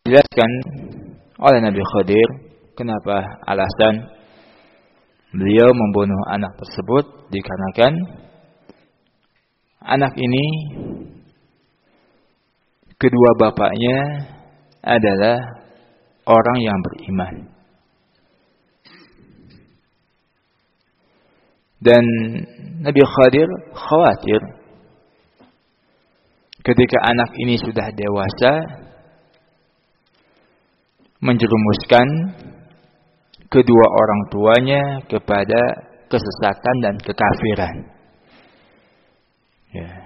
Dijelaskan oleh Nabi Khadir kenapa alasan beliau membunuh anak tersebut, dikarenakan anak ini kedua bapaknya adalah orang yang beriman. Dan Nabi Khadir khawatir ketika anak ini sudah dewasa menjerumuskan kedua orang tuanya kepada kesesatan dan kekafiran. Ya.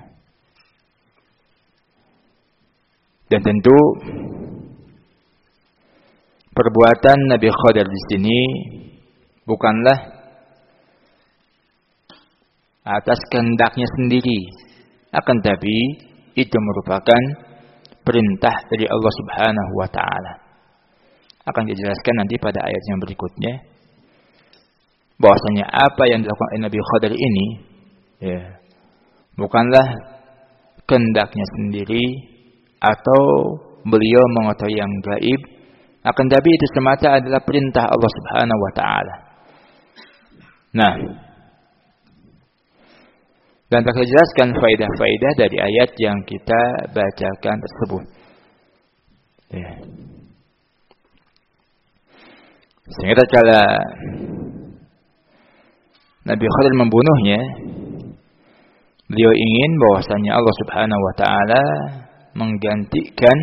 Dan tentu perbuatan Nabi Khadir di sini bukanlah atas kehendaknya sendiri, akan tapi itu merupakan perintah dari Allah Subhanahu wa taala. Akan dijelaskan nanti pada ayat yang berikutnya bahwasanya apa yang dilakukan oleh Nabi Khadir ini bukanlah kehendaknya sendiri atau beliau mengetahui yang gaib, akan tapi itu semata adalah perintah Allah Subhanahu wa taala. Nah, dan akan dijelaskan faedah-faedah dari ayat yang kita bacakan tersebut. Sehingga kala Nabi Khadir membunuhnya, beliau ingin bahwasanya Allah Subhanahu wa taala menggantikan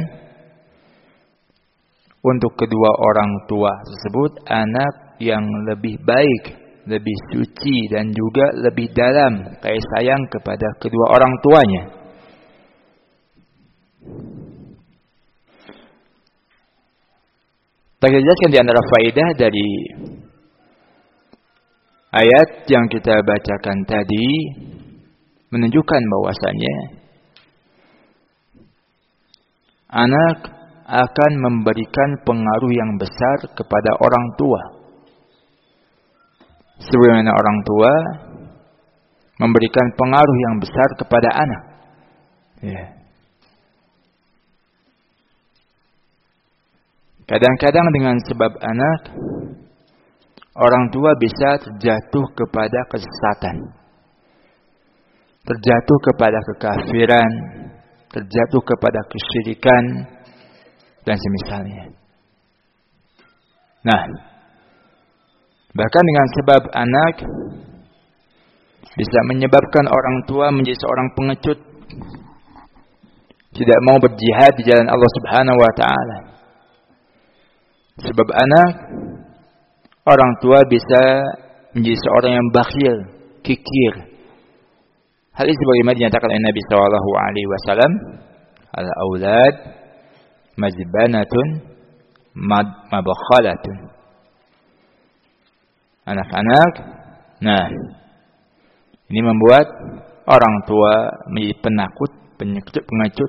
untuk kedua orang tua tersebut anak yang lebih baik, lebih suci dan juga lebih dalam kasih sayang kepada kedua orang tuanya. Kita jelaskan di antara faedah dari ayat yang kita bacakan tadi menunjukkan bahwasanya anak akan memberikan pengaruh yang besar kepada orang tua. Sebagaimana orang tua memberikan pengaruh yang besar kepada anak. Kadang-kadang dengan sebab anak, orang tua bisa terjatuh kepada kesesatan, terjatuh kepada kekafiran, terjatuh kepada kesyirikan, dan semisalnya. Nah, bahkan dengan sebab anak bisa menyebabkan orang tua menjadi seorang pengecut, tidak mau berjihad di jalan Allah Subhanahu wa taala. Sebab anak, orang tua bisa menjadi seorang yang bakhil, kikir. Hal ini sebagaimana dinyatakan oleh Nabi sallallahu alaihi wasallam, al-aulad majbanatun mabakhalatun. Anak-anak, nah, ini membuat orang tua menjadi penakut, pengecut,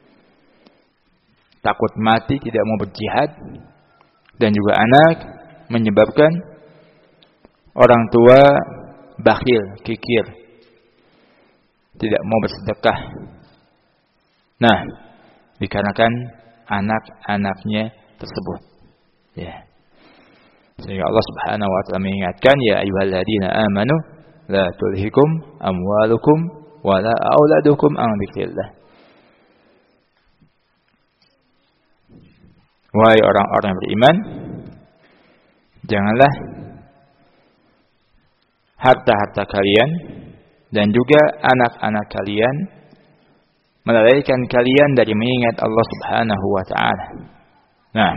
takut mati, tidak mau berjihad. Dan juga anak menyebabkan orang tua bakhil, kikir, tidak mau bersedekah. Nah, dikarenakan anak-anaknya tersebut. Sehingga Allah Subhanahu wa taala mengingatkan, ya ayyuhalladzina amanu la tulhikum amwalukum wala auladukum an dzikrillah. Wahai orang-orang yang beriman, janganlah harta-harta kalian dan juga anak-anak kalian melalaikan kalian dari mengingat Allah Subhanahu wa taala. Nah,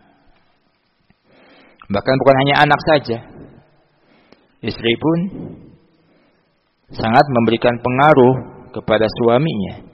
bahkan bukan hanya anak saja, istri pun sangat memberikan pengaruh kepada suaminya.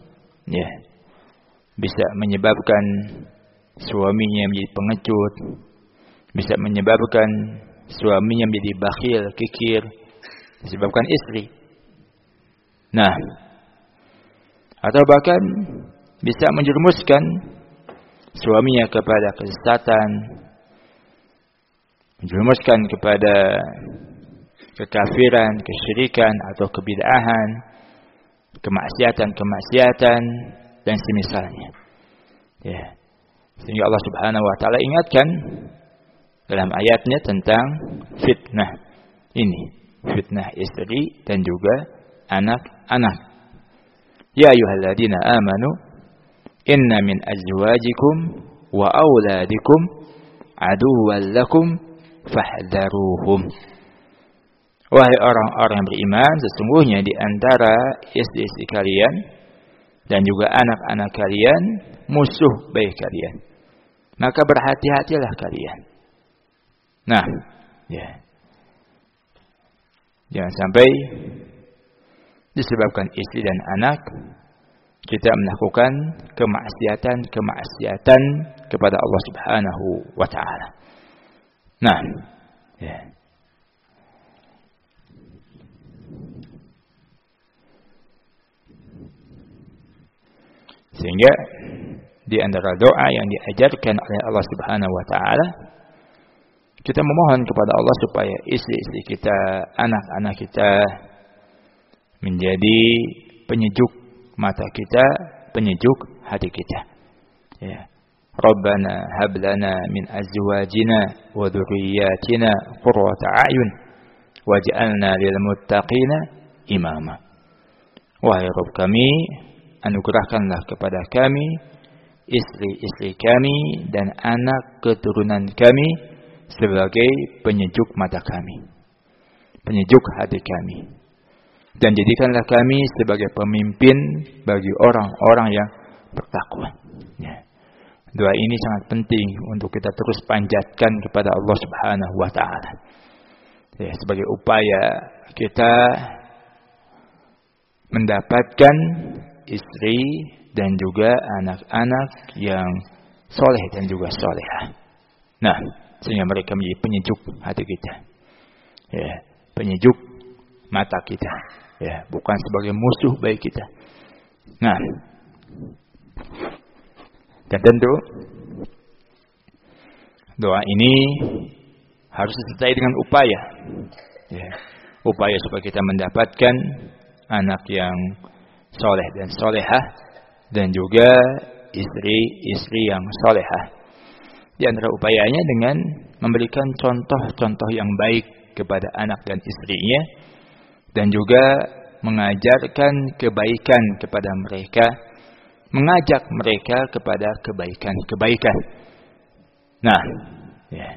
Bisa menyebabkan suaminya menjadi pengecut, bisa menyebabkan suaminya menjadi bakhil, kikir, disebabkan istri. Nah, atau bahkan bisa menjerumuskan suaminya kepada kesesatan, menjerumuskan kepada kekafiran, kesyirikan atau kebid'ahan, kemaksiatan dan semisalnya. Sehingga Allah Subhanahu wa taala ingatkan dalam ayatnya tentang fitnah ini, fitnah istri dan juga anak-anak. Ya ayyuhalladzina amanu inna min azwajikum wa auladikum aduwwan lakum fahdharuhum. Wahai orang-orang yang beriman, sesungguhnya di antara istri-istri kalian dan juga anak-anak kalian musuh bagi kalian. Maka berhati-hatilah kalian. Nah, ya. Jangan sampai disebabkan istri dan anak kita melakukan kemaksiatan kepada Allah Subhanahu wa taala. Nah, ya. Sehingga di antara doa yang diajarkan oleh Allah Subhanahu wa taala, kita memohon kepada Allah supaya istri-istri kita, anak-anak kita menjadi penyejuk mata kita, penyejuk hati kita. Ya. Rabbana hab lana min azwajina wa dhurriyyatina qurrata a'yun waj'alna lil muttaqina imama. Wahai Rabb kami, anugerahkanlah kepada kami istri-istri kami dan anak keturunan kami sebagai penyejuk mata kami, penyejuk hati kami, dan jadikanlah kami sebagai pemimpin bagi orang-orang yang bertakwa. Ya. Doa ini sangat penting untuk kita terus panjatkan kepada Allah Subhanahu wa taala. Ya, sebagai upaya kita mendapatkan istri dan juga anak-anak yang soleh dan juga solehah. Nah, sehingga mereka menjadi penyejuk hati kita, ya, penyejuk mata kita, ya, bukan sebagai musuh bagi kita. Nah, dan tentu doa ini harus disertai dengan upaya, ya, upaya supaya kita mendapatkan anak yang soleh dan solehah dan juga istri-istri yang solehah. Di antara upayanya dengan memberikan contoh-contoh yang baik kepada anak dan istrinya dan juga mengajarkan kebaikan kepada mereka, mengajak mereka kepada kebaikan-kebaikan. Nah, ya.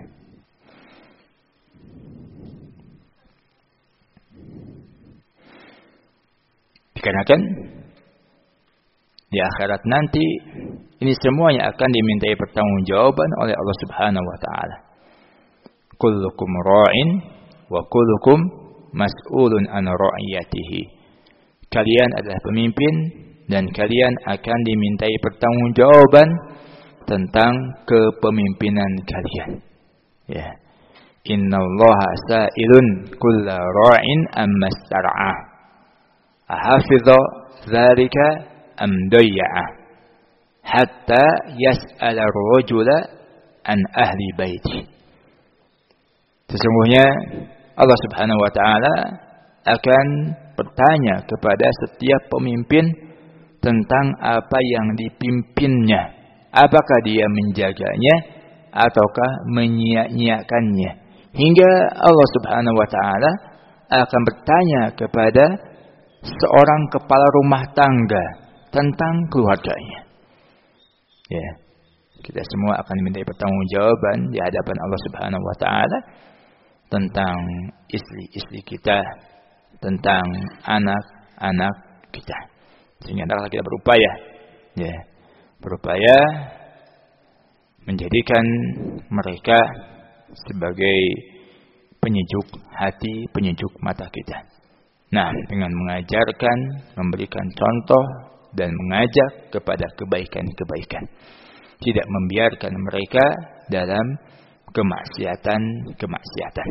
Dikarenakan di akhirat nanti ini semuanya akan dimintai pertanggungjawaban oleh Allah Subhanahu wa taala. Kullukum ra'in wa kullukum mas'ulun an ra'iyatihi. Kalian adalah pemimpin dan kalian akan dimintai pertanggungjawaban tentang kepemimpinan kalian. Ya. Innallaha sa'ilun kulla ra'in amma star'ah. Ahafidha dzalika am dayya'a hatta yas'ala ar-rajula an ahli baiti. Sesungguhnya Allah Subhanahu wa taala akan bertanya kepada setiap pemimpin tentang apa yang dipimpinnya, apakah dia menjaganya ataukah menyia-nyiakannya, hingga Allah Subhanahu wa taala akan bertanya kepada seorang kepala rumah tangga tentang keluarganya. Ya, kita semua akan dimintai pertanggungjawaban di hadapan Allah Subhanahu wa taala tentang istri-istri kita, tentang anak-anak kita. Sehingga hendaklah kita berupaya, ya, berupaya menjadikan mereka sebagai penyejuk hati, penyejuk mata kita. Nah, dengan mengajarkan, memberikan contoh dan mengajak kepada kebaikan-kebaikan. Tidak membiarkan mereka dalam kemaksiatan.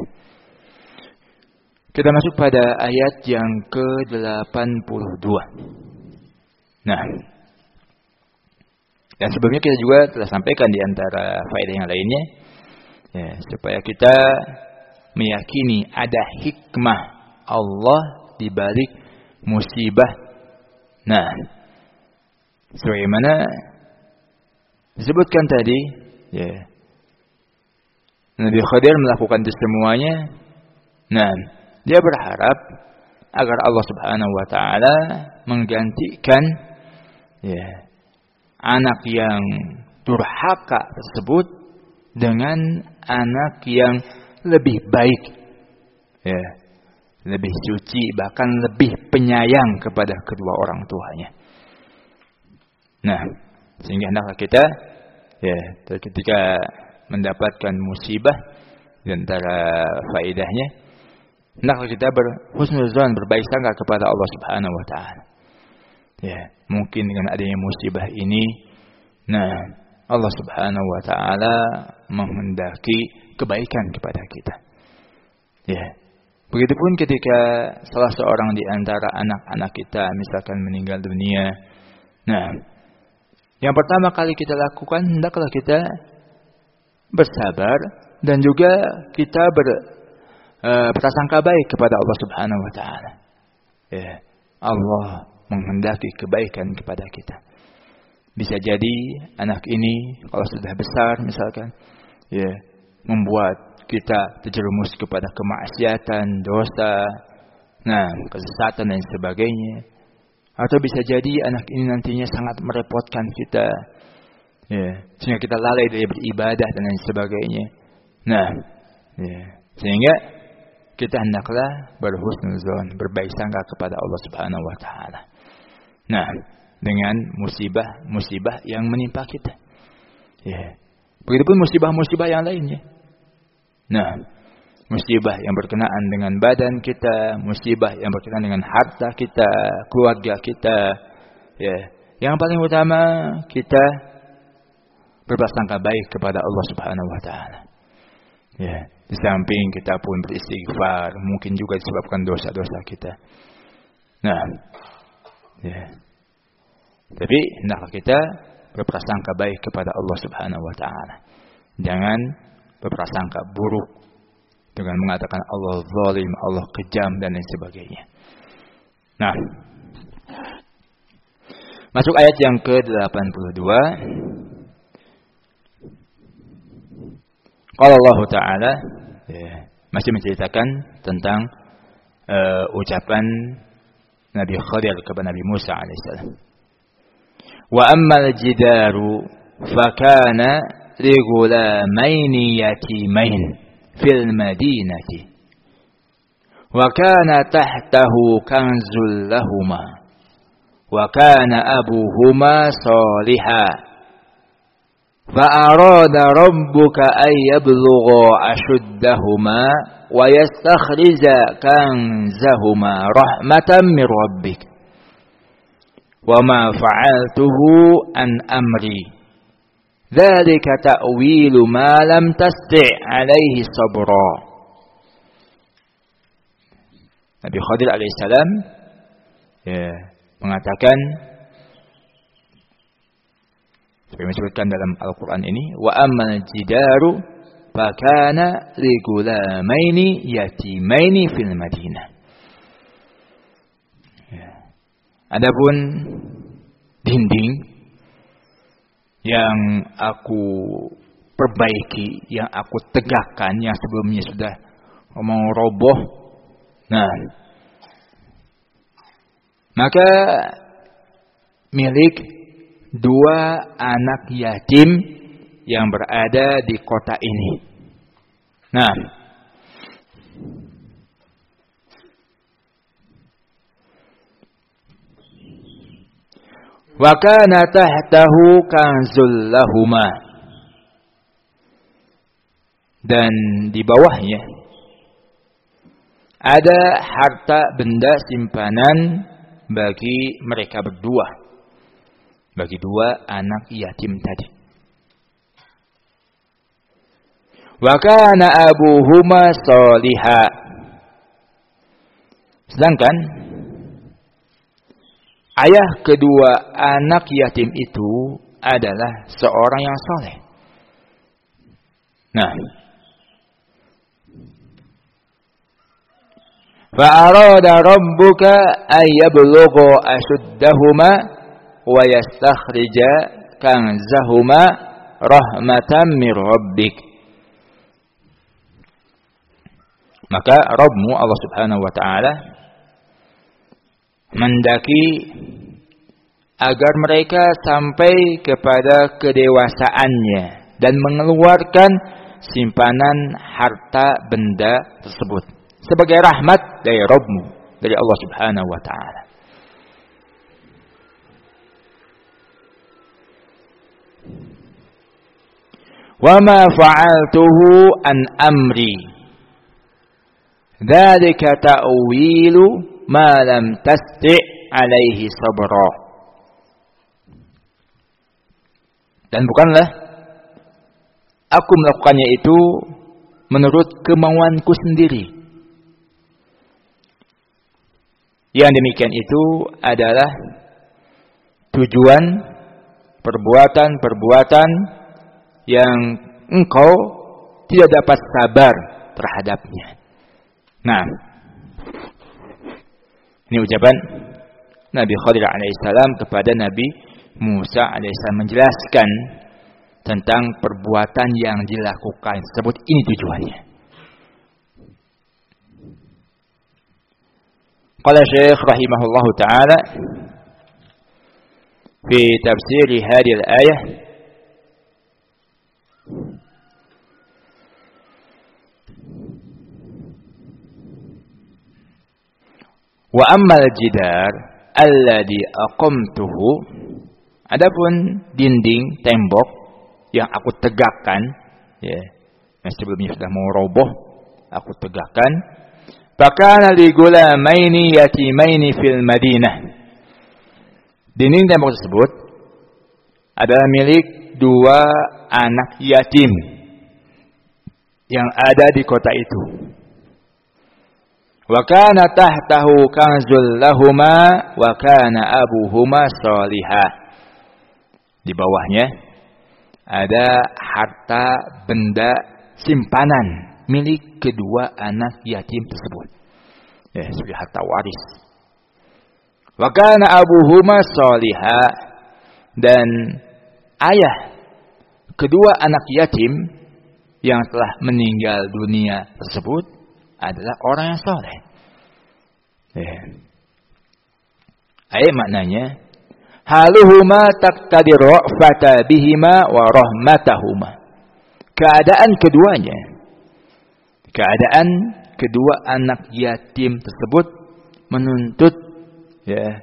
Kita masuk pada ayat yang ke-82. Nah, dan sebelumnya kita juga telah sampaikan di antara faedah yang lainnya, ya, supaya kita meyakini ada hikmah Allah di balik musibah. Nah, sebagaimana disebutkan tadi, ya, Nabi Khidir melakukan itu semuanya. Nah, dia berharap agar Allah Subhanahu wa taala menggantikan, ya, anak yang durhaka tersebut dengan anak yang lebih baik, ya, lebih suci, bahkan lebih penyayang kepada kedua orang tuanya. Nah, sehingga hendaklah kita, ya, ketika mendapatkan musibah, di antara faedahnya, hendaklah kita berhusnuzan, berbaik sangka kepada Allah Subhanahu wa taala. Ya, mungkin dengan adanya musibah ini, nah, Allah Subhanahu wa taala menghendaki kebaikan kepada kita. Ya. Begitupun ketika salah seorang di antara anak-anak kita misalkan meninggal dunia. Nah, yang pertama kali kita lakukan, hendaklah kita bersabar dan juga kita berprasangka baik kepada Allah Subhanahu wa taala. Ya, Allah menghendaki kebaikan kepada kita. Bisa jadi anak ini kalau sudah besar misalkan, ya, membuat kita terjerumus kepada kemaksiatan, dosa, nah, kesesatan dan sebagainya. Atau bisa jadi anak ini nantinya sangat merepotkan kita, ya, sehingga kita lalai dari beribadah dan lain sebagainya. Nah, ya, sehingga kita hendaklah berhusnuzon, berbaik sangka kepada Allah Subhanahu wa taala. Nah, dengan musibah-musibah yang menimpa kita. Ya. Begitupun musibah-musibah yang lainnya. Nah, musibah yang berkenaan dengan badan kita, musibah yang berkenaan dengan harta kita, keluarga kita. Ya. Yang paling utama kita berprasangka baik kepada Allah Subhanahu wa taala. Ya, di samping kita pun beristighfar, mungkin juga disebabkan dosa-dosa kita. Nah, ya. Tapi hendaklah kita berprasangka baik kepada Allah Subhanahu wa taala. Jangan berprasangka buruk dengan mengatakan Allah zalim, Allah kejam dan lain sebagainya. Nah, masuk ayat yang ke-82. Qala Allah Ta'ala, ya, masih menceritakan tentang ucapan Nabi Khidir kepada Nabi Musa alaihissalam. Wa ammal jidaru fakana ligulamaini yatimain fil madinati wa kana tahtahu kanzul lahuma wa kana abuhuma salihah fa arada rabbuka ay yablugha ashuddahuma wa yastakhrija kanzahuma rahmatan min rabbik wa ma fa'altuhu an amri dzalika ta'wilu ma lam tasti' alaihi sabra. Nabi Khidir alaihissalam, ya, mengatakan seperti disebutkan dalam Al-Qur'an ini, wa ammal jidaru fakana ligulamaini yatimaini fil Madinah. Adapun dinding yang aku perbaiki, yang aku tegakkan, yang sebelumnya sudah mau roboh, nah, maka milik dua anak yatim yang berada di kota ini. Nah, wa kana tahtahu kanzul lahuma, dan di bawahnya ada harta benda simpanan bagi mereka berdua, bagi dua anak yatim tadi. Wa kana abuhuma salihah, sedangkan ayah kedua anak yatim itu adalah seorang yang saleh. Nah, fa arada rabbuka ay yablugha ashuddahuma wa yastakhrija kanzahuma rahmatan mir rabbik. Maka Rabbmu Allah Subhanahu wa taala mendaki agar mereka sampai kepada kedewasaannya dan mengeluarkan simpanan harta benda tersebut sebagai rahmat dari Rabbmu, dari Allah Subhanahu wa taala. Wa ma fa'altuhu an amri dzalika ta'wilu ma lam tasti' alaihi sabra. Dan bukanlah aku melakukannya itu menurut kemauanku sendiri. Yang demikian itu adalah tujuan perbuatan-perbuatan yang engkau tidak dapat sabar terhadapnya. Nah, ini ucapan Nabi Khadir alaihissalam kepada Nabi Musa alaihissalam menjelaskan tentang perbuatan yang dilakukan tersebut. Ini tujuannya. Qala Syekh rahimahullahu taala fi tafsir hadhihi al-ayah wa ammal jidar alladhi aqamtuhu, adapun dinding tembok yang aku tegakkan, ya, yang sebelumnya sudah mau roboh, aku tegakkan. Fakana li gulamaini yatimaini fil Madinah. Dinding tembok tersebut adalah milik dua anak yatim yang ada di kota itu. Wa kana tahtahu kanzul lahuma wa kana abuhuma salihah. Di bawahnya ada harta benda simpanan milik kedua anak yatim tersebut. Ya, sebagai harta waris. Wa kana abuhuma salihah, dan ayah kedua anak yatim yang telah meninggal dunia tersebut adalah orang yang saleh. Ya. Ayat maknanya haluhuma taqtadi ra'fata bihima wa rahmatahuma. Keadaan kedua anak yatim tersebut menuntut, ya,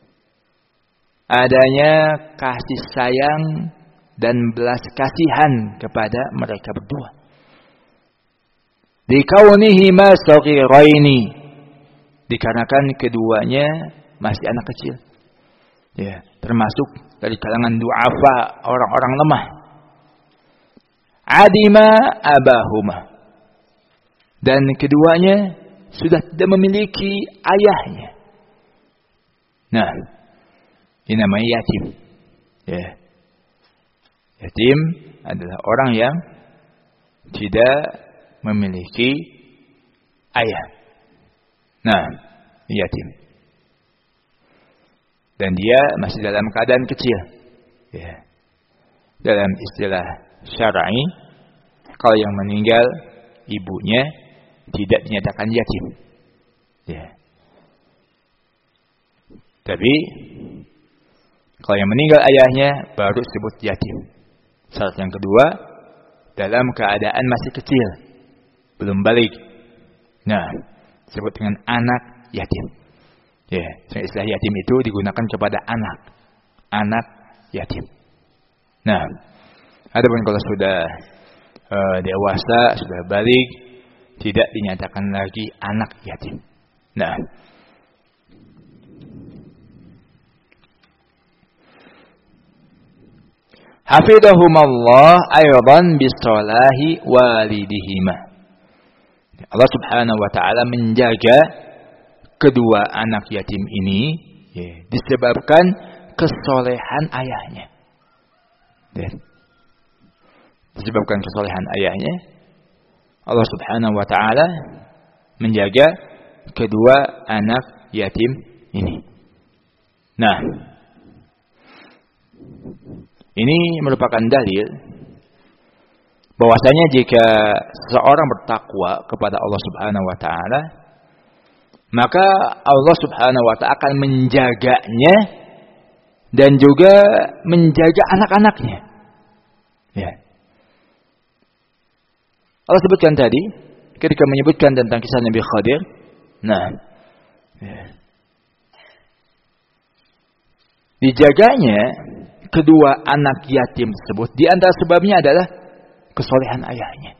adanya kasih sayang dan belas kasihan kepada mereka berdua. Dikaunihima saghiraini, dikarenakan keduanya masih anak kecil, ya, termasuk dari kalangan du'afa, orang-orang lemah. Adima abahuma, dan keduanya sudah tidak memiliki ayahnya. Nah, ini namanya yatim. Ya. Yatim adalah orang yang tidak memiliki ayah. Nah, yatim. Dan dia masih dalam keadaan kecil. Ya. Dalam istilah syar'i, kalau yang meninggal ibunya tidak dinyatakan yatim. Ya. Tapi kalau yang meninggal ayahnya baru disebut yatim. Syarat yang kedua, dalam keadaan masih kecil, belum balik. Nah, disebut dengan anak yatim. Ya, istilah yatim itu digunakan kepada anak yatim. Nah, adapun kalau sudah dewasa, sudah balik, tidak dinyatakan lagi anak yatim. Nah, hafizahumallah aydan bisalahi walidihima. Allah Subhanahu wa taala menjaga kedua anak yatim ini, ya, disebabkan kesolehan ayahnya. Ya. Disebabkan kesolehan ayahnya, Allah Subhanahu wa taala menjaga kedua anak yatim ini. Nah, ini merupakan dalil bahwasanya jika seorang bertakwa kepada Allah Subhanahu wa taala, maka Allah Subhanahu wa taala akan menjaganya dan juga menjaga anak-anaknya. Ya. Allah sebutkan tadi ketika menyebutkan tentang kisah Nabi Khadir. Nah, ya. Dijaganya kedua anak yatim tersebut, di antara sebabnya adalah kesolehan ayahnya.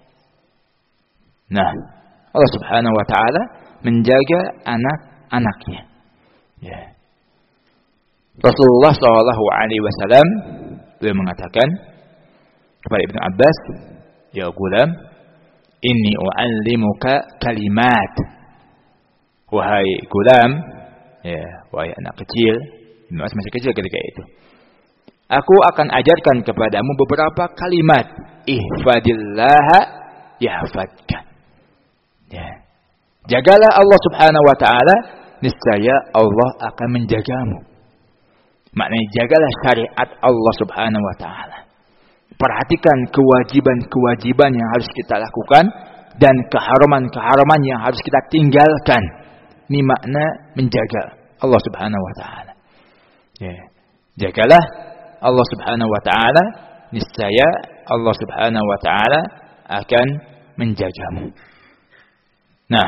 Nah, Allah Subhanahu wa taala menjaga anak-anaknya. Ya. Rasulullah sallallahu alaihi wasallam beliau mengatakan kepada Ibnu Abbas, "Ya gulam, inni u'allimuka kalimat." Wahai gulam, ya, wahai anak kecil, Ibnu Abbas masih kecil ketika itu. Aku akan ajarkan kepadamu beberapa kalimat. Ihfadillaha yahfadka. Ya. Jagalah Allah Subhanahu wa taala, niscaya Allah akan menjagamu. Maknanya jagalah syariat Allah Subhanahu wa taala. Perhatikan kewajiban-kewajiban yang harus kita lakukan dan keharaman-keharaman yang harus kita tinggalkan. Ini makna menjaga Allah Subhanahu wa taala. Ya. Jagalah Allah Subhanahu wa taala, niscaya Allah Subhanahu wa taala akan menjagamu. Nah,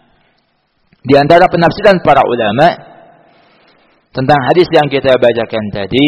di antara penafsiran para ulama tentang hadis yang kita bacakan tadi,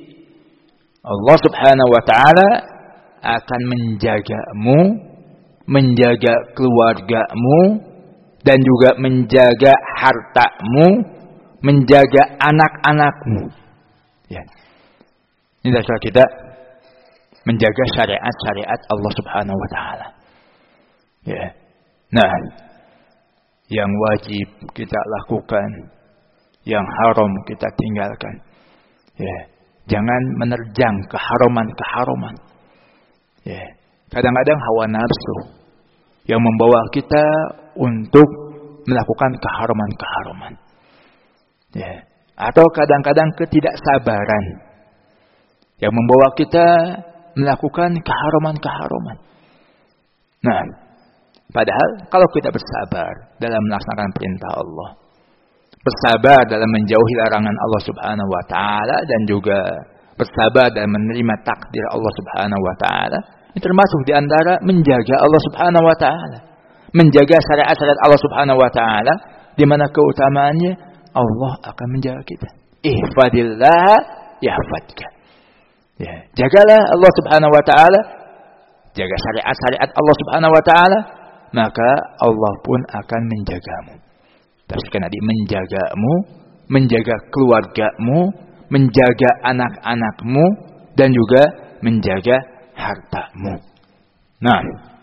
Allah Subhanahu wa taala akan menjagamu, menjaga keluargamu, dan juga menjaga hartamu, menjaga anak-anakmu. Ya. Ini dasar kita menjaga syariat-syariat Allah Subhanahu wa taala. Ya. Nah, yang wajib kita lakukan, yang haram kita tinggalkan. Ya. Jangan menerjang keharaman-keharaman. Ya. Kadang-kadang hawa nafsu yang membawa kita untuk melakukan keharaman-keharaman. Ya. Atau kadang-kadang ketidaksabaran yang membawa kita melakukan keharaman-keharaman. Nah, padahal kalau kita bersabar dalam melaksanakan perintah Allah, bersabar dalam menjauhi larangan Allah Subhanahu wa taala, dan juga bersabar dalam menerima takdir Allah Subhanahu wa taala, ini termasuk di antara menjaga Allah Subhanahu wa taala, menjaga syariat-syariat Allah Subhanahu wa taala, di mana keutamaannya Allah akan menjaga kita. Ihfadillah yahfadka. Ya, jagalah Allah Subhanahu wa taala, jaga syariat-syariat Allah Subhanahu wa taala, maka Allah pun akan menjagamu. Teruskan tadi, menjagamu, menjaga keluargamu, menjaga anak-anakmu, dan juga menjaga hartamu. Nah,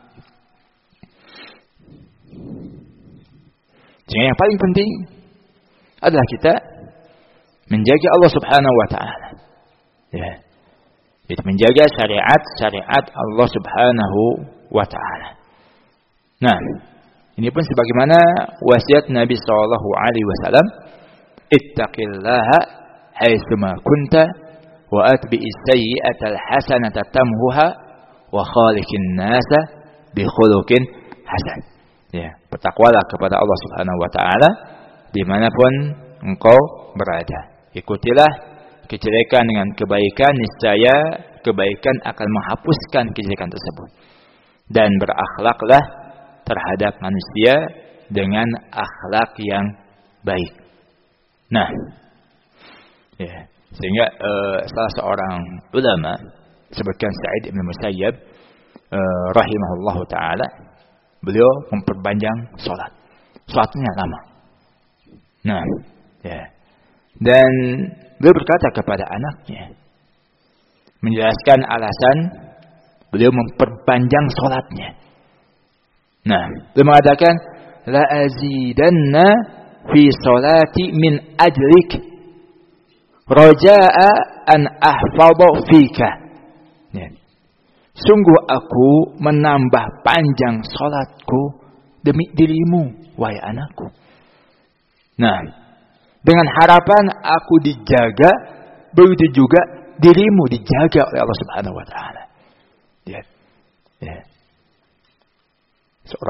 jadi yang paling penting adalah kita menjaga Allah Subhanahu wa taala. Ya. Itu menjaga syariat-syariat Allah Subhanahu wa taala. Nah, ini pun sebagaimana wasiat Nabi sallallahu alaihi wasallam, ittaqillaha haitsuma kunta wa atbi'is sayyi'atal hasanata tamhuha wa khaliqin nasa bi khuluqin hasan. Ya, bertakwalah kepada Allah Subhanahu wa taala dimanapun engkau berada. Ikutilah kejelekan dengan kebaikan, niscaya kebaikan akan menghapuskan kejelekan tersebut. Dan berakhlaklah terhadap manusia dengan akhlak yang baik. Nah, ya, sehingga salah seorang ulama sebutkan Sa'id bin Musayyab rahimahullahu taala, beliau memperpanjang salat. Salatnya lama. Nah, ya. Dan beliau berkata kepada anaknya, menjelaskan alasan beliau memperpanjang salatnya. Nah, beliau mengatakan, la azidanna fi salati min ajlik raja'a an ahfadha fika. Ya. Sungguh aku menambah panjang salatku demi dirimu, wahai anakku. Nah, dengan harapan aku dijaga, begitu juga dirimu dijaga oleh Allah Subhanahu wa taala. Ya. Ya.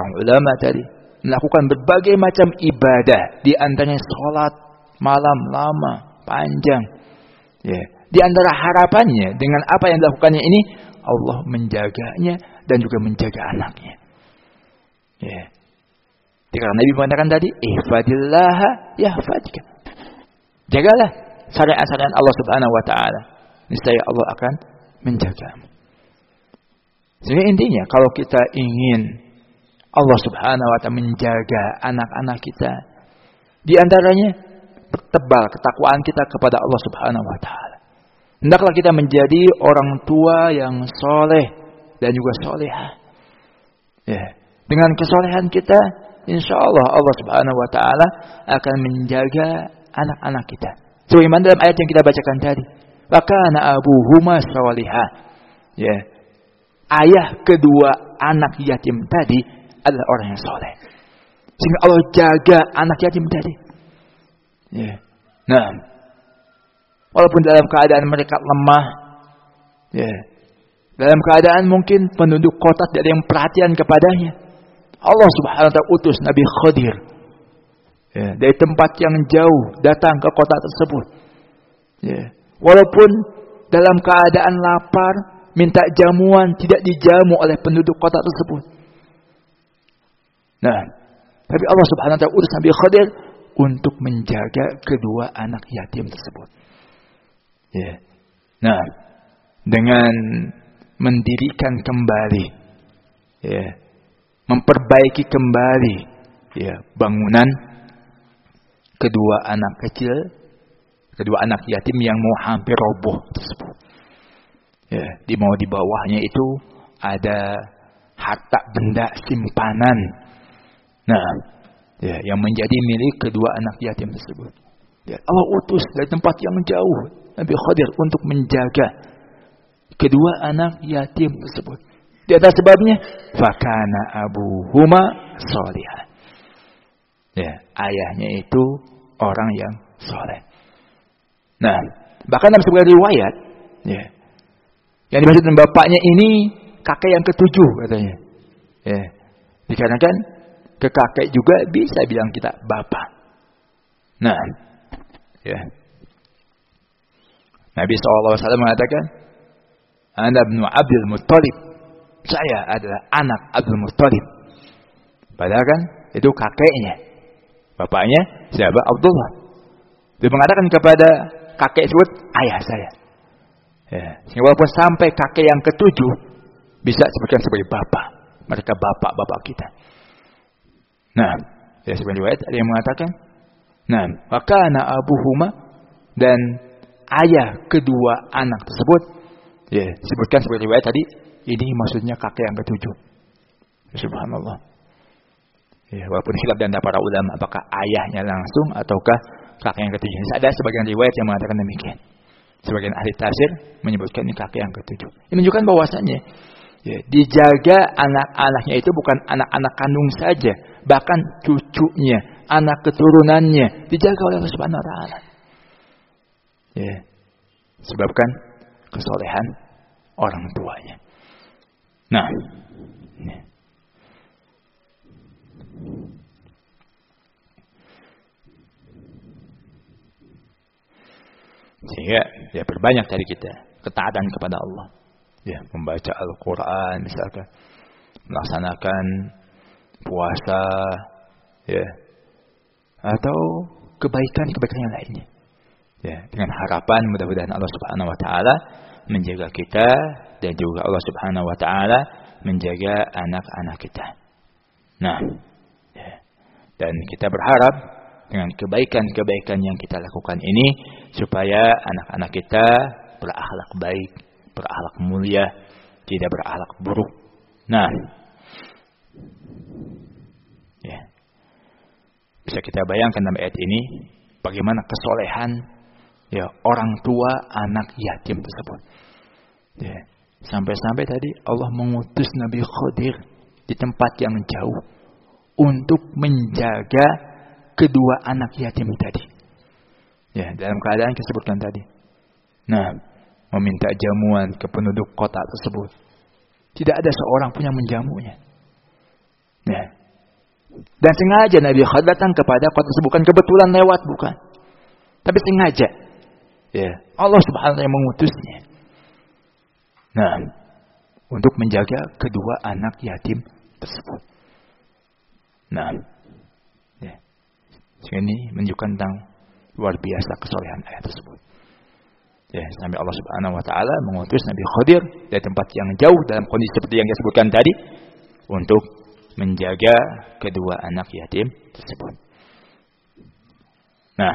ulama tadi, melakukan berbagai macam ibadah, di antaranya salat malam lama, panjang. Ya, di antara harapannya dengan apa yang dilakukannya ini, Allah menjaganya dan juga menjaga anaknya. Ya. Karena Nabi mengatakan tadi, ihfadillaha yahfadika. Jagalah syariat-syariat Allah Subhanahu wa taala. Niscaya Allah akan menjagamu. Sehingga intinya kalau kita ingin Allah Subhanahu wa taala menjaga anak-anak kita, di antaranya bertebal ketakwaan kita kepada Allah Subhanahu wa taala. Hendaklah kita menjadi orang tua yang soleh dan juga solehah. Ya. Dengan kesolehan kita, insyaallah Allah Subhanahu wa taala akan menjaga anak-anak kita. Sebagaimana dalam ayat yang kita bacakan tadi, wa kana abuhuma salihah. Ya. Ayah kedua anak yatim tadi adalah orang yang soleh. Sehingga Allah jaga anak yatim tadi. Ya. Nah, walaupun dalam keadaan mereka lemah, ya, dalam keadaan mungkin penduduk kota tidak ada yang perhatian kepadanya, Allah Subhanahu wa taala utus Nabi Khadir, ya, dari tempat yang jauh datang ke kota tersebut. Ya. Walaupun dalam keadaan lapar, minta jamuan, tidak dijamu oleh penduduk kota tersebut. Nah, tapi Allah Subhanahu wa taala utus Nabi Khadir untuk menjaga kedua anak yatim tersebut. Ya. Nah, dengan mendirikan kembali, ya, memperbaiki kembali, ya, bangunan kedua anak kecil, kedua anak yatim yang mau hampir roboh tersebut. Ya, di bawahnya itu ada harta benda simpanan. Nah, ya, yang menjadi milik kedua anak yatim tersebut. Ya, Allah utus dari tempat yang jauh Nabi Khadir untuk menjaga kedua anak yatim tersebut. Di atas sebabnya, fakana abuhuma sholihah. Ya, ayahnya itu orang yang soleh. Nah, bahkan dalam sebuah riwayat, ya, yang dimaksud dengan bapaknya ini kakek yang ketujuh katanya. Ya, dikarenakan ke kakek juga bisa bilang kita bapak. Nah, ya, Nabi SAW mengatakan, Ana ibnu Abdul Muttalib. Saya adalah anak Abdul Muttalib. Padahal kan itu kakeknya. Bapaknya siapa? Abdullah. Dia mengatakan kepada kakek tersebut, ayah saya. Ya. Sehingga walaupun sampai kakek yang ketujuh, bisa disebutkan sebagai bapak. Mereka bapak-bapak kita. Nah, ya, sebuah riwayat ada yang mengatakan, nah, wakana abuhuma, dan ayah kedua anak tersebut, ya, sebutkan sebagai riwayat tadi, ini maksudnya kakek yang ketujuh. Subhanallah. Ya, walaupun khilaf di antara para ulama apakah ayahnya langsung ataukah kakek yang ketujuh. Ada sebagian riwayat yang mengatakan demikian. Sebagian ahli tafsir menyebutkan ini kakek yang ketujuh. Ini menunjukkan bahwasannya, ya, dijaga anak-anaknya itu bukan anak-anak kandung saja, bahkan cucunya, anak keturunannya dijaga oleh Allah Subhanahu wa taala. Ya. Sebabkan kesolehan orang tuanya. Nah, ini. Sehingga ya berbanyak dari kita ketaatan kepada Allah. Ya, membaca Al-Quran misalkan, melaksanakan puasa, ya, atau kebaikan-kebaikan yang lainnya. Ya, dengan harapan mudah-mudahan Allah Subhanahu wa taala menjaga kita dan juga Allah Subhanahu wa taala menjaga anak-anak kita. Nah, ya, dan kita berharap dengan kebaikan-kebaikan yang kita lakukan ini supaya anak-anak kita berakhlak baik, berakhlak mulia, tidak berakhlak buruk. Nah, ya, bisa kita bayangkan dalam ayat ini bagaimana kesolehan, ya, orang tua anak yatim tersebut. Ya, sampai-sampai tadi Allah mengutus Nabi Khadir di tempat yang jauh untuk menjaga kedua anak yatim tadi. Ya, dalam keadaan disebutkan tadi. Nah, meminta jamuan ke penduduk kota tersebut. Tidak ada seorang pun yang menjamunya. Nah, Dan sengaja Nabi Khadir datang kepada kota tersebut, bukan kebetulan lewat, bukan. Tapi sengaja. Ya, Allah Subhanahu wa taala yang mengutusnya. Nah, untuk menjaga kedua anak yatim tersebut. Nah, ya. Ini menunjukkan tentang luar biasa kesolehan ayat tersebut. Ya, sampai Allah Subhanahu wa taala mengutus Nabi Khadir dari tempat yang jauh dalam kondisi seperti yang disebutkan tadi untuk menjaga kedua anak yatim tersebut. Nah,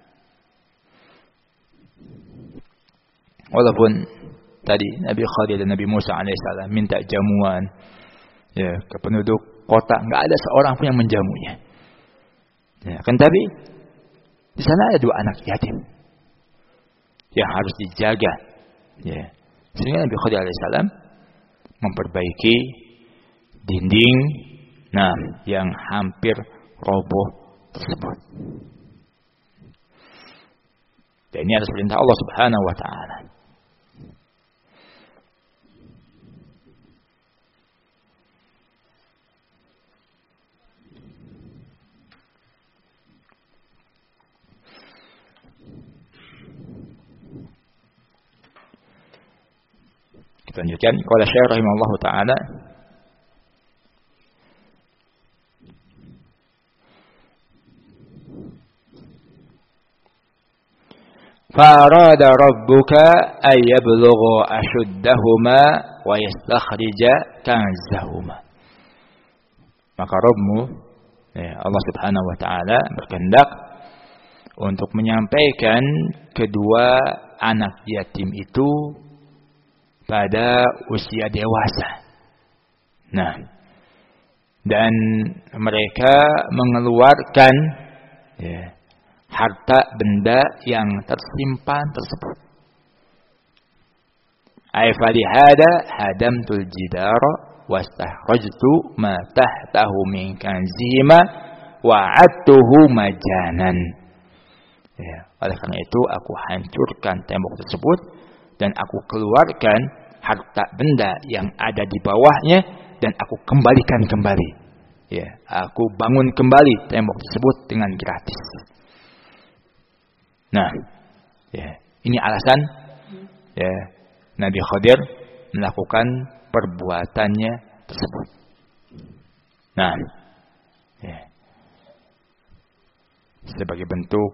walaupun tadi Nabi Khadir dan Nabi Musa alaihissalam minta jamuan ya ke penduduk kota, enggak ada seorang pun yang menjamunya. Ya, kan tapi di sana ada dua anak yatim yang harus dijaga. Ya. Sehingga Nabi Khadir alaihissalam memperbaiki dinding yang hampir roboh tersebut. Dan ini adalah perintah Allah Subhanahu wa taala. Kita lanjutkan. Qala Syekh rahimahullahu taala, فَأَرَادَ رَبُّكَ أَن يَبْلُغَا أَشُدَّهُمَا وَيَسْتَخْرِجَا كَنزَهُمَا. Maka Rabbmu, Allah Subhanahu wa taala berkehendak untuk menyampaikan kedua anak yatim itu pada usia dewasa. Nah, dan mereka mengeluarkan harta benda yang tersimpan tersebut. Ay falihada hadamtul jidara wastahrajtu ma tahtahu min kanzima wa'adtuhu majanan. Ya, oleh karena itu aku hancurkan tembok tersebut dan aku keluarkan harta benda yang ada di bawahnya dan aku kembalikan kembali. Ya, aku bangun kembali tembok tersebut dengan gratis. Nah, ya, ini alasan ya Nabi Khadir melakukan perbuatannya tersebut. Nah, ya, sebagai bentuk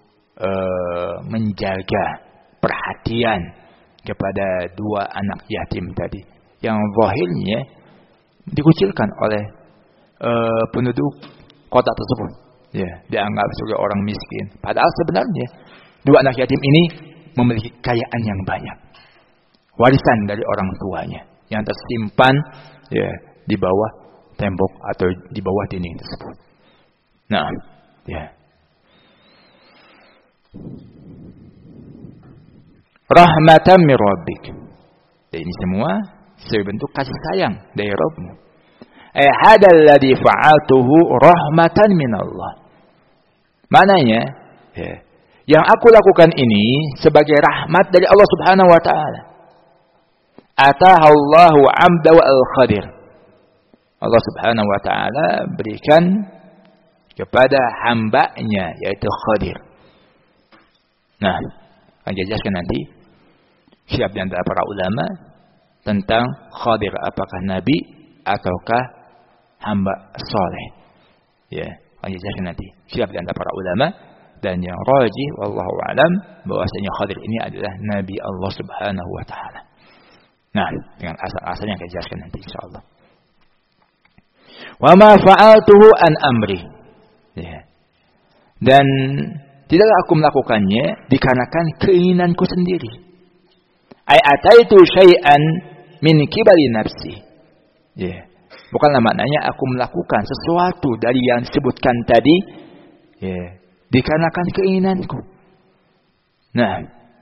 menjaga perhatian kepada dua anak yatim tadi yang zahirnya dikucilkan oleh penduduk kota tersebut. Ya, dianggap sebagai orang miskin. Padahal sebenarnya dua anak yatim ini memiliki kekayaan yang banyak. Warisan dari orang tuanya yang tersimpan ya di bawah tembok atau di bawah dinding tersebut. Nah, ya. Rahmatan min rabbik. Ini semua sebagai bentuk kasih sayang dari Rabbmu. Hadal ladzi fa'altuhu rahmatan min Allah. Mananya, ya, yang aku lakukan ini sebagai rahmat dari Allah Subhanahu wa taala. Atahallahu 'abda wa al-Khadir. Allah Subhanahu wa taala berikan kepada hamba-Nya yaitu Khadir. Nah, akan dijelaskan nanti khilaf di antara para ulama tentang Khadir, apakah nabi ataukah hamba soleh. Ya, akan dijelaskan nanti khilaf di antara para ulama, dan yang rajih wallahu alam bahwasanya Khadir ini adalah nabi Allah Subhanahu wa taala. Nah, dengan asal-asalnya akan dijelaskan nanti insyaallah. Wa ma fa'altuhu an amri. Ya. Dan tidaklah aku melakukannya dikarenakan keinginanku sendiri. Ai ataitu syai'an min kibali nafsi. Ya. Bukanlah maknanya aku melakukan sesuatu dari yang disebutkan tadi ya, dikarenakan keinginanku. Nah,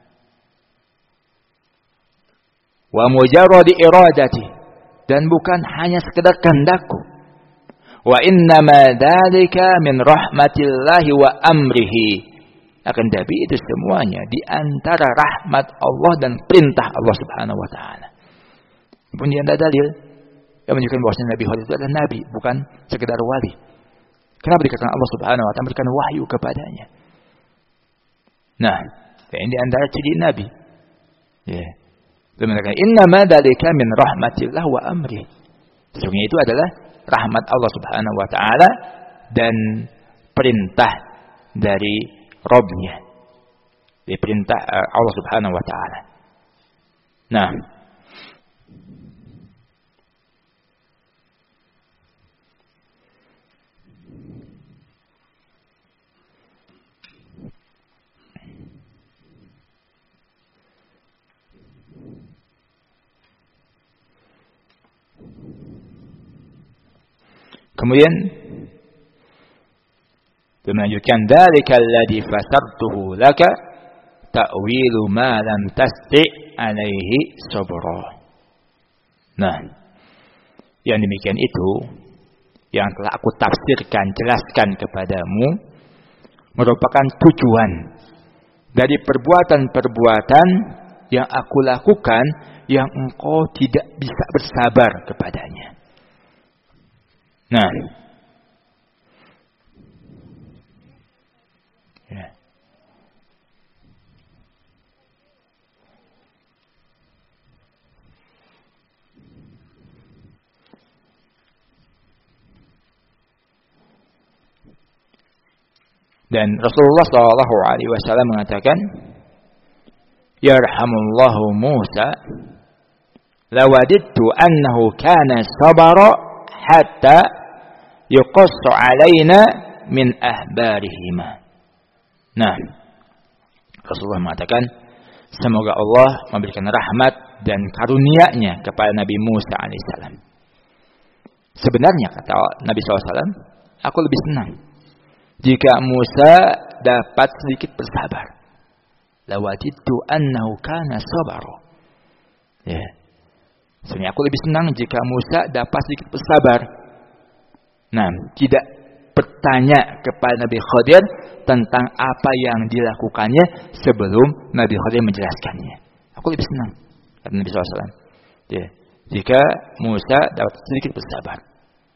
wa mujarradi iradati, dan bukan hanya sekedar kehendakku. Wa innama dzalika min rahmatillahi wa amrihi. Akan tapi itu semuanya di antara rahmat Allah dan perintah Allah Subhanahu wa taala. Kemudian ada dalil yang menunjukkan bahwa Nabi Khadir itu adalah nabi, bukan sekedar wali. Kenapa dikatakan Allah Subhanahu wa taala memberikan wahyu kepadanya? Nah, ini di antara ciri Nabi. Ya. Dia mengatakan, "Innama dzalika min rahmatillah wa amri." Sesungguhnya itu adalah rahmat Allah Subhanahu wa taala dan perintah dari Rabb-Nya. Di perintah Allah Subhanahu wa taala. Nah, kemudian melanjutkan dzalika alladzi fasartuhu laka ta'wilu ma lam tasti' alaihi sabra. Nah, yang demikian itu yang telah aku tafsirkan, jelaskan kepadamu merupakan tujuan dari perbuatan-perbuatan yang aku lakukan yang engkau tidak bisa bersabar kepadanya. Nah, ya. Dan Rasulullah SAW mengatakan, "Yarhamullahu Musa, lawadittu annahu kana sabara hatta yuqassu alaina min ahbarihima." Nah, Rasulullah mengatakan, semoga Allah memberikan rahmat dan karunia-Nya kepada Nabi Musa alaihissalam. Sebenarnya kata Nabi SAW, aku lebih senang jika Musa dapat sedikit bersabar. Lawadittu annahu kana sabara. Ya. Sebenarnya aku lebih senang jika Musa dapat sedikit bersabar. Nah, tidak bertanya kepada Nabi Khadir tentang apa yang dilakukannya sebelum Nabi Khadir menjelaskannya. Aku lebih senang, kata Nabi SAW. Ya. Jika Musa dapat sedikit bersabar.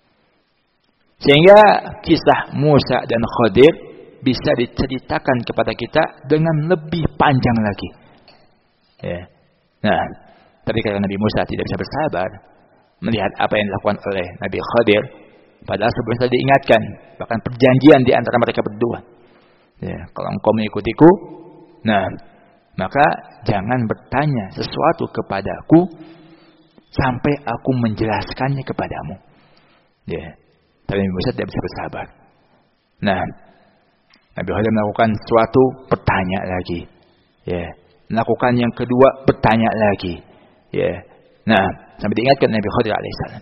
Sehingga kisah Musa dan Khadir bisa diceritakan kepada kita dengan lebih panjang lagi. Ya. Nah, tapi karena Nabi Musa tidak bisa bersabar melihat apa yang dilakukan oleh Nabi Khadir, padahal sebelumnya diingatkan, bahkan perjanjian di antara mereka berdua. Ya, kalau engkau mengikutiku, nah, maka jangan bertanya sesuatu kepadaku sampai aku menjelaskannya kepadamu. Ya. Tapi Nabi Musa tidak bisa bersabar. Nah, Nabi Khadir melakukan sesuatu, bertanya lagi. Ya. Melakukan yang kedua, bertanya lagi. Ya. Nah, sampai diingatkan Nabi Khadir alaihissalam.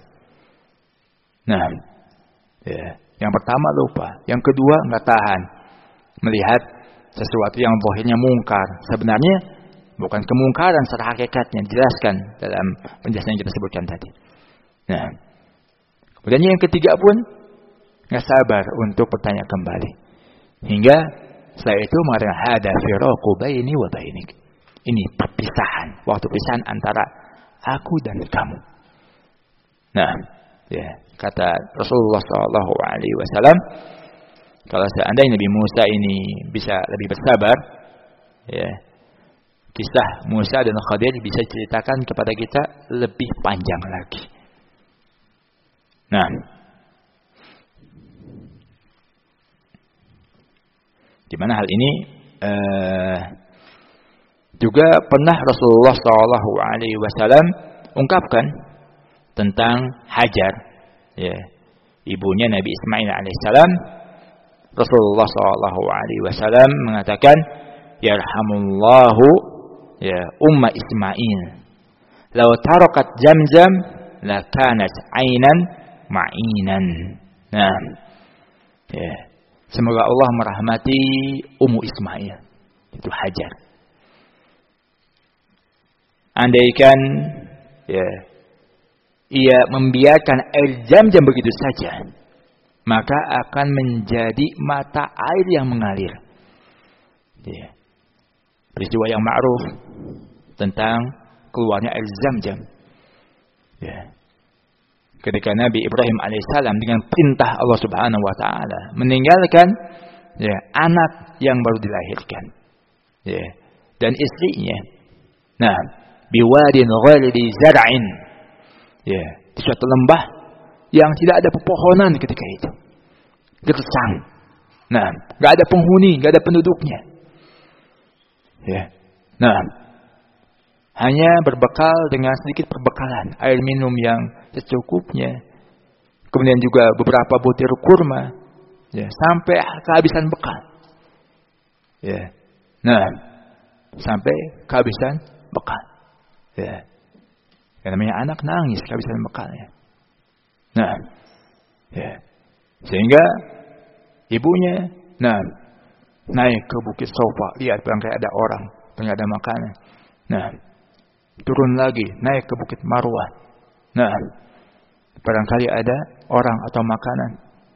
Nah, ya. Yang pertama lupa, yang kedua nggak tahan melihat sesuatu yang zahirnya mungkar. Sebenarnya bukan kemungkaran secara hakikatnya, dijelaskan dalam penjelasan yang kita sebutkan tadi. Nah, kemudian yang ketiga pun nggak sabar untuk bertanya kembali. Hingga setelah itu mengatakan hada firaqu baini wa bainik. Ini perpisahan, waktu perpisahan antara aku dan kamu. Nah, ya, kata Rasulullah SAW, kalau seandainya Nabi Musa ini bisa lebih bersabar, ya, kisah Musa dan Khadir bisa diceritakan kepada kita lebih panjang lagi. Nah, di mana hal ini juga pernah Rasulullah SAW ungkapkan tentang Hajar, ya, ibunya Nabi Ismail alaihissalam. Rasulullah SAW mengatakan, yarhamullahu ya umma Ismail, law tarakat Zamzam lakanat ainan ma'inan. Nah, ya, semoga Allah merahmati Ummu Ismail, itu Hajar. Andaikan ya ia membiarkan air Zamzam begitu saja, maka akan menjadi mata air yang mengalir. Ya. Peristiwa yang ma'ruf tentang keluarnya air Zamzam. Ya. ketika Nabi Ibrahim alaihissalam dengan perintah Allah Subhanahu wa taala meninggalkan anak yang baru dilahirkan dan istrinya. Nah, biwadin ghairi zar'in. Di suatu lembah yang tidak ada pepohonan ketika itu. Gersang. Nah, enggak ada penghuni, enggak ada penduduknya. Nah, hanya berbekal dengan sedikit perbekalan, air minum yang secukupnya. Kemudian juga beberapa butir kurma, sampai kehabisan bekal. Nah, sampai kehabisan bekal. Yang namanya anak nangis kehabisan bekalnya. Nah, sehingga ibunya, naik ke bukit Sofa, lihat barangkali ada orang, barangkali ada makanan. Nah, turun lagi, naik ke bukit Marwah. Nah, barangkali ada orang atau makanan.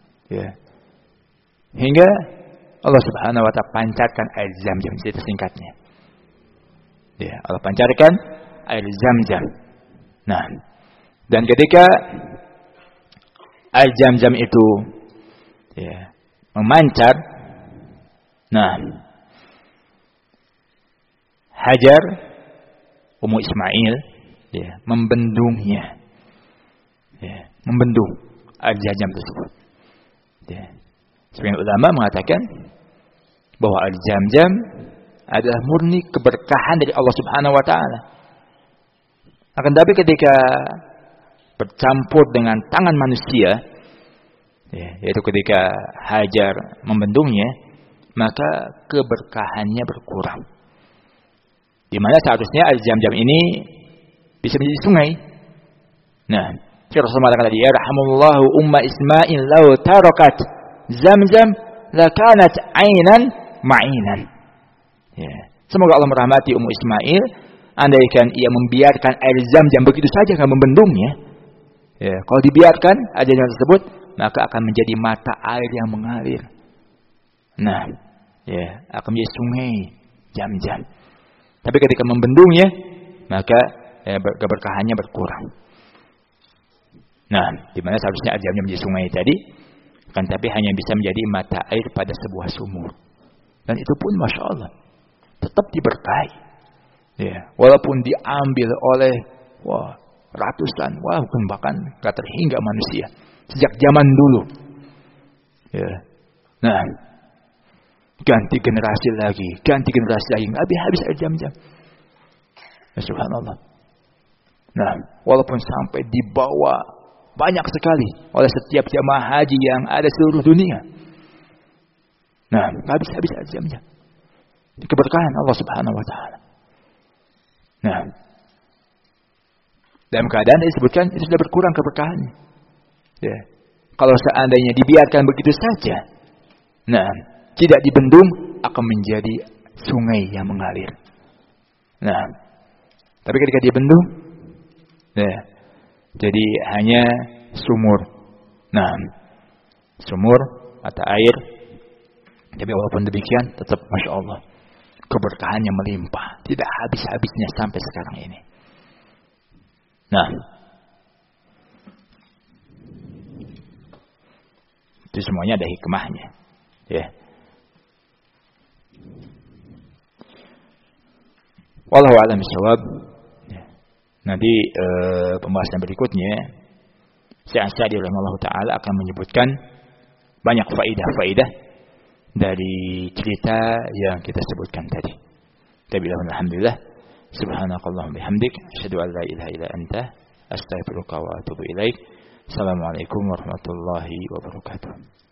Hingga Allah Subhanahu wa taala pancarkan air Zam-Zam, cerita singkatnya. Allah pancarkan air Zam-Zam. Nah, dan ketika air Zam-Zam itu memancar, nah, Hajar Ummu Ismail membendungnya, membendung air Zam-Zam tersebut. Sebagian ulama mengatakan bahwa air Zam-Zam adalah murni keberkahan dari Allah Subhanahu wa taala. Akan tapi ketika bercampur dengan tangan manusia, yaitu ketika Hajar membendungnya, maka keberkahannya berkurang. Di mana seharusnya air Zam-Zam ini bisa menjadi sungai. Nah, Rasulullah mengatakan tadi, "Yarhamullahu umma Ismail law tarakat Zam-Zam lakanat ainan ma'inan." Semoga Allah merahmati Ummu Ismail, andaikan ia membiarkan air Zam-Zam begitu saja enggak membendungnya. Kalau dibiarkan air Zam-Zam tersebut, maka akan menjadi mata air yang mengalir. Nah, akan menjadi sungai Zam-Zam. Tapi ketika membendungnya, maka keberkahannya berkurang. Nah, di mana seharusnya air Zam-Zam menjadi sungai tadi, kan tapi hanya bisa menjadi mata air pada sebuah sumur. Dan itu pun Masya Allah tetap diberkahi. Walaupun diambil oleh ratusan, bahkan gak terhingga manusia sejak zaman dulu. Nah, ganti generasi lagi, nggak habis air Zam-Zam. Subhanallah. Nah, walaupun sampai dibawa banyak sekali oleh setiap jamaah haji yang ada seluruh dunia. Nah, nggak habis air Zam-Zam. Keberkahan Allah Subhanahu wa taala. Nah, dalam keadaan disebutkan itu sudah berkurang keberkahannya. Kalau seandainya dibiarkan begitu saja, nah, tidak dibendung, akan menjadi sungai yang mengalir. Nah, tapi ketika dibendung, jadi hanya sumur. Nah, sumur mata air. Tapi walaupun demikian, tetap Masya Allah, keberkahannya melimpah, tidak habis-habisnya sampai sekarang ini. Nah, itu semuanya ada hikmahnya. Wallahu a'lam bishawab. Nanti pembahasan berikutnya Syekh Sa'di rahimahullah taala akan menyebutkan banyak faidah-faidah dari cerita yang kita sebutkan tadi. Alhamdulillah, subhanakallahumma bihamdik, asyhadu an la ilaha illa anta, astaghfiruka wa atubu ilaik. Assalamualaikum warahmatullahi wabarakatuh.